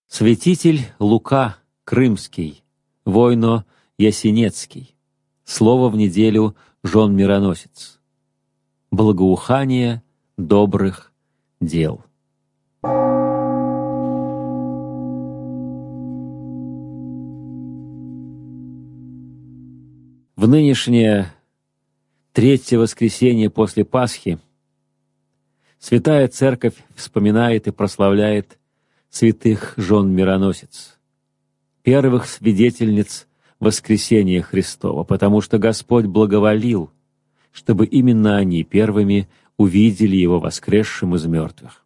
Святитель Лука Крымский, Войно Ясенецкий. Слово в неделю жен мироносец. Благоухание добрых дел. В нынешнее третье воскресенье после Пасхи Святая Церковь вспоминает и прославляет святых жен мироносец, первых свидетельниц воскресения Христова, потому что Господь благоволил, чтобы именно они первыми увидели Его воскресшим из мертвых.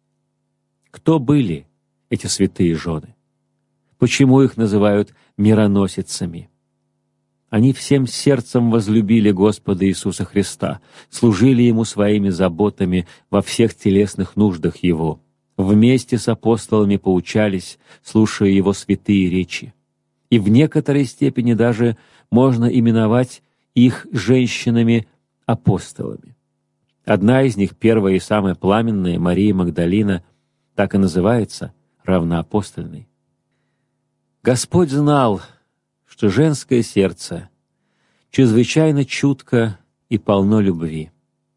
Кто были эти святые жены? Почему их называют мироносицами? Они всем сердцем возлюбили Господа Иисуса Христа, служили Ему своими заботами во всех телесных нуждах Его, вместе с апостолами поучались, слушая Его святые речи. И в некоторой степени даже можно именовать их женщинами-апостолами. Одна из них, первая и самая пламенная, Мария Магдалина, так и называется, равноапостольной. Господь знал, что женское сердце чрезвычайно чутко и полно любви,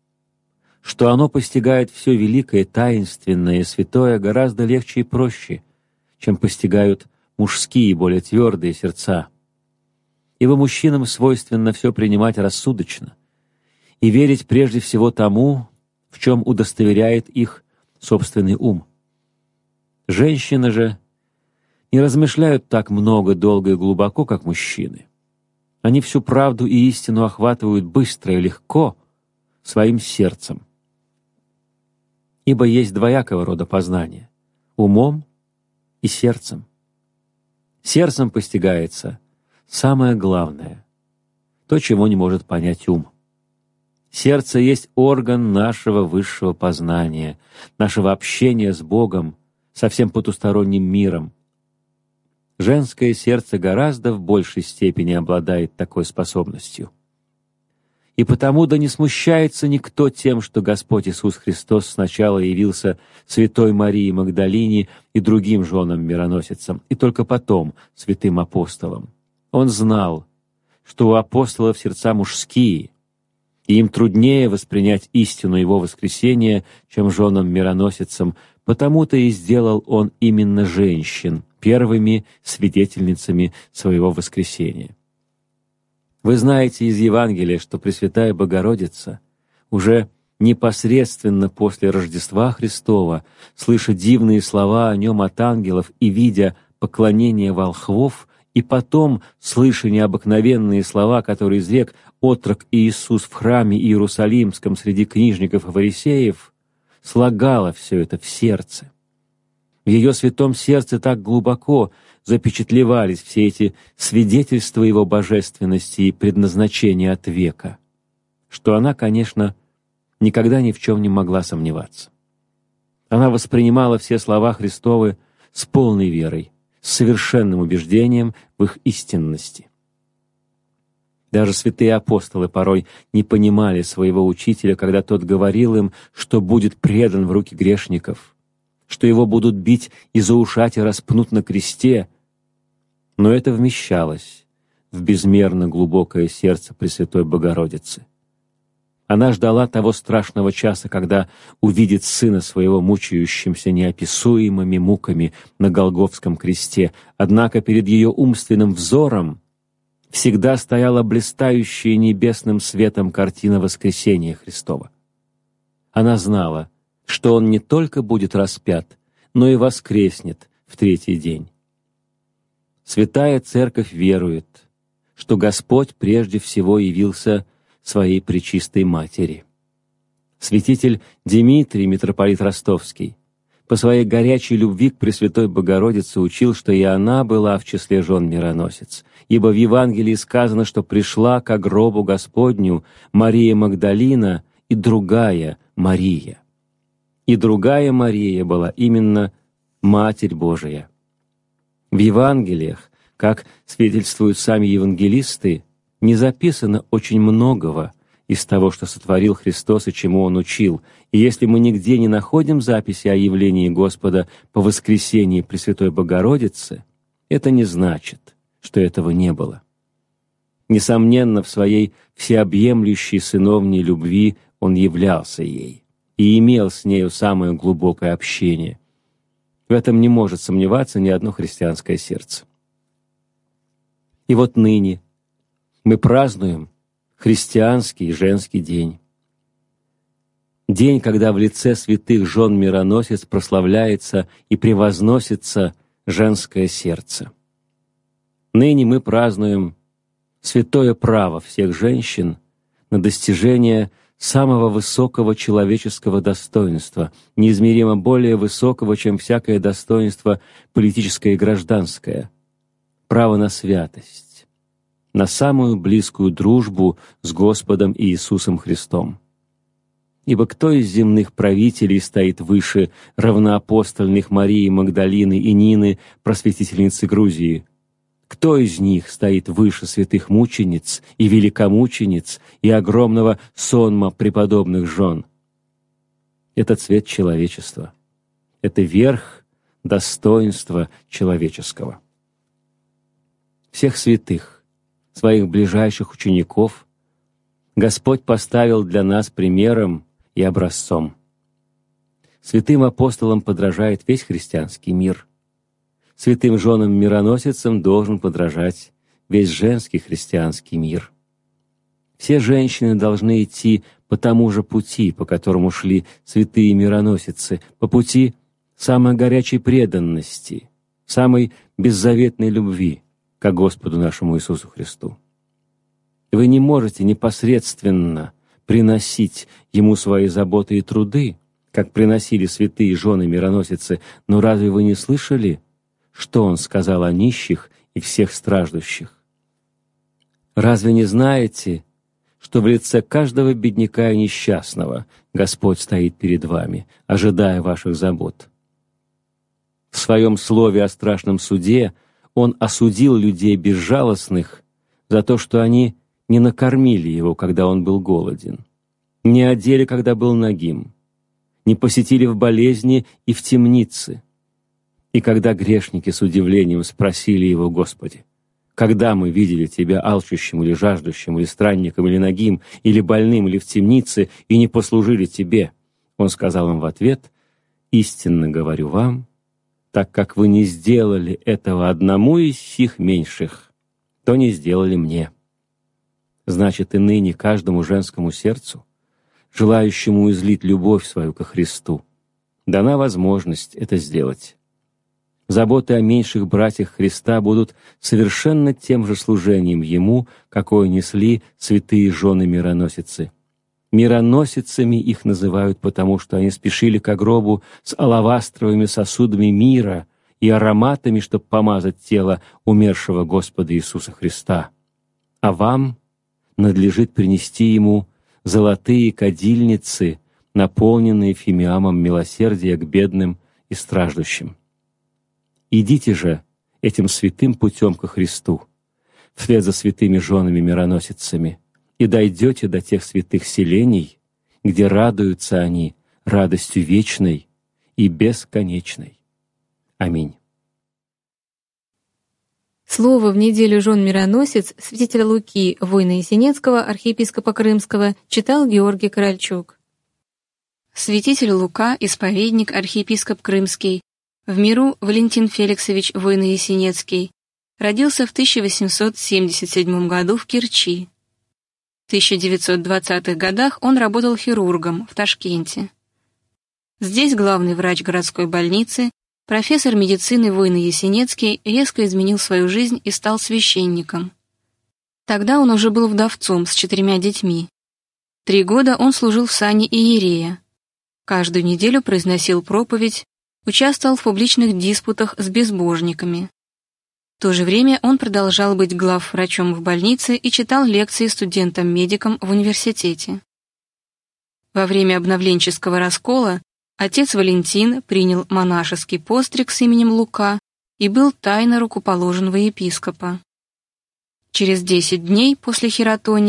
что оно постигает все великое, таинственное и святое гораздо легче и проще, чем постигают мужские, более твердые сердца. Ибо мужчинам свойственно все принимать рассудочно и верить прежде всего тому, в чем удостоверяет их собственный ум. Женщины же не размышляют так много, долго и глубоко, как мужчины. Они всю правду и истину охватывают быстро и легко своим сердцем. Ибо есть двоякого рода познание — умом и сердцем. Сердцем постигается самое главное, то, чего не может понять ум. Сердце есть орган нашего высшего познания, нашего общения с Богом, со всем потусторонним миром. Женское сердце гораздо в большей степени обладает такой способностью. И потому да не смущается никто тем, что Господь Иисус Христос сначала явился святой Марии Магдалине и другим женам-мироносицам, и только потом святым апостолам. Он знал, что у апостолов сердца мужские, и им труднее воспринять истину Его воскресения, чем женам-мироносицам, потому-то и сделал Он именно женщин первыми свидетельницами своего воскресения. Вы знаете из Евангелия, что Пресвятая Богородица уже непосредственно после Рождества Христова, слыша дивные слова о Нем от ангелов и видя поклонение волхвов, и потом, слыша необыкновенные слова, которые изрек отрок Иисус в храме Иерусалимском среди книжников и фарисеев, слагала все это в сердце. В ее святом сердце так глубоко запечатлевались все эти свидетельства Его божественности и предназначения от века, что она, конечно, никогда ни в чем не могла сомневаться. Она воспринимала все слова Христовы с полной верой, с совершенным убеждением в их истинности. Даже святые апостолы порой не понимали своего учителя, когда тот говорил им, что будет предан в руки грешников, что его будут бить и заушать и распнут на кресте. Но это вмещалось в безмерно глубокое сердце Пресвятой Богородицы. Она ждала того страшного часа, когда увидит Сына Своего мучающимся неописуемыми муками на Голгофском кресте, однако перед ее умственным взором всегда стояла блистающая небесным светом картина воскресения Христова. Она знала, что Он не только будет распят, но и воскреснет в третий день. Святая Церковь верует, что Господь прежде всего явился Своей Пречистой Матери. Святитель Дмитрий, митрополит Ростовский, по своей горячей любви к Пресвятой Богородице учил, что и она была в числе жен мироносец, ибо в Евангелии сказано, что пришла ко гробу Господню Мария Магдалина и другая Мария. И другая Мария была именно Матерь Божия. В Евангелиях, как свидетельствуют сами евангелисты, не записано очень многого из того, что сотворил Христос и чему Он учил. И если мы нигде не находим записи о явлении Господа по воскресении Пресвятой Богородицы, это не значит, что этого не было. Несомненно, в своей всеобъемлющей сыновней любви Он являлся ей и имел с нею самое глубокое общение. В этом не может сомневаться ни одно христианское сердце. И вот ныне мы празднуем христианский женский день. День, когда в лице святых жен-мироносец прославляется и превозносится женское сердце. Ныне мы празднуем святое право всех женщин на достижение самого высокого человеческого достоинства, неизмеримо более высокого, чем всякое достоинство политическое и гражданское, право на святость, на самую близкую дружбу с Господом Иисусом Христом. Ибо кто из земных правителей стоит выше равноапостольных Марии Магдалины и Нины, просветительницы Грузии? Кто из них стоит выше святых мучениц и великомучениц и огромного сонма преподобных жен? Это цвет человечества. Это верх достоинства человеческого. Всех святых, своих ближайших учеников, Господь поставил для нас примером и образцом. Святым апостолам подражает весь христианский мир. Святым женам-мироносицам должен подражать весь женский христианский мир. Все женщины должны идти по тому же пути, по которому шли святые мироносицы, по пути самой горячей преданности, самой беззаветной любви к Господу нашему Иисусу Христу. Вы не можете непосредственно приносить Ему свои заботы и труды, как приносили святые жены-мироносицы, но разве вы не слышали, что Он сказал о нищих и всех страждущих? Разве не знаете, что в лице каждого бедняка и несчастного Господь стоит перед вами, ожидая ваших забот? В своем слове о страшном суде Он осудил людей безжалостных за то, что они не накормили Его, когда Он был голоден, не одели, когда был нагим, не посетили в болезни и в темнице. И когда грешники с удивлением спросили Его: «Господи, когда мы видели Тебя алчущим или жаждущим, или странником, или нагим, или больным, или в темнице, и не послужили Тебе?» Он сказал им в ответ: «Истинно говорю вам, так как вы не сделали этого одному из сих меньших, то не сделали мне». Значит, и ныне каждому женскому сердцу, желающему излить любовь свою ко Христу, дана возможность это сделать. Заботы о меньших братьях Христа будут совершенно тем же служением Ему, какое несли святые жены-мироносицы. Мироносицами их называют потому, что они спешили ко гробу с алавастровыми сосудами мира и ароматами, чтобы помазать тело умершего Господа Иисуса Христа. А вам надлежит принести Ему золотые кадильницы, наполненные фимиамом милосердия к бедным и страждущим. Идите же этим святым путем ко Христу, вслед за святыми женами-мироносицами, и дойдете до тех святых селений, где радуются они радостью вечной и бесконечной. Аминь. Слово в неделю жен-мироносец святителя Луки, воина Есенецкого, архиепископа Крымского, читал Георгий Корольчук. Святитель Лука, исповедник, архиепископ Крымский, в миру Валентин Феликсович, воин Есенецкий, родился в 1877 году в Керчи. В 1920-х годах он работал хирургом в Ташкенте. Здесь главный врач городской больницы, профессор медицины воин Есенецкий резко изменил свою жизнь и стал священником. Тогда он уже был вдовцом с 4 детьми. 3 года он служил в сане иерея. Каждую неделю произносил проповедь, участвовал в публичных диспутах с безбожниками. В то же время он продолжал быть главврачом в больнице и читал лекции студентам-медикам в университете. Во время обновленческого раскола отец Валентин принял монашеский постриг с именем Лука и был тайно рукоположен во епископа. Через 10 дней после хиротонии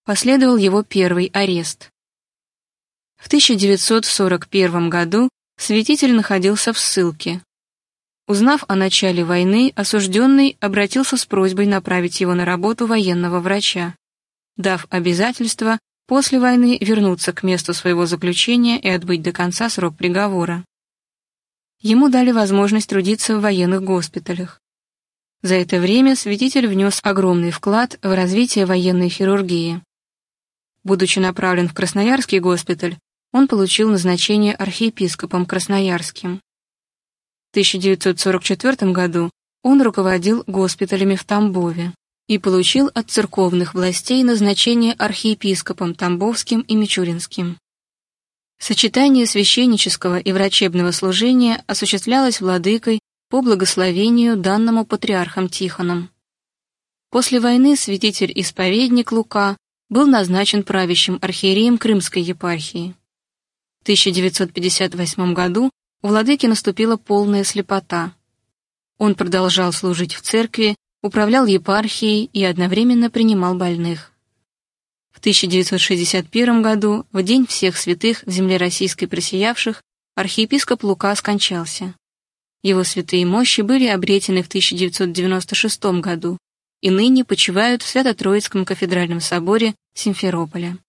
последовал его первый арест. В 1941 году святитель находился в ссылке. Узнав о начале войны, осужденный обратился с просьбой направить его на работу военного врача, дав обязательство после войны вернуться к месту своего заключения и отбыть до конца срок приговора. Ему дали возможность трудиться в военных госпиталях. За это время святитель внес огромный вклад в развитие военной хирургии. Будучи направлен в Красноярский госпиталь, он получил назначение архиепископом Красноярским. В 1944 году он руководил госпиталями в Тамбове и получил от церковных властей назначение архиепископом Тамбовским и Мичуринским. Сочетание священнического и врачебного служения осуществлялось владыкой по благословению, данному патриархом Тихоном. После войны святитель-исповедник Лука был назначен правящим архиереем Крымской епархии. В 1958 году у владыки наступила полная слепота. Он продолжал служить в церкви, управлял епархией и одновременно принимал больных. В 1961 году, в День всех святых в земле российской просиявших, архиепископ Лука скончался. Его святые мощи были обретены в 1996 году и ныне почивают в Свято-Троицком кафедральном соборе Симферополя.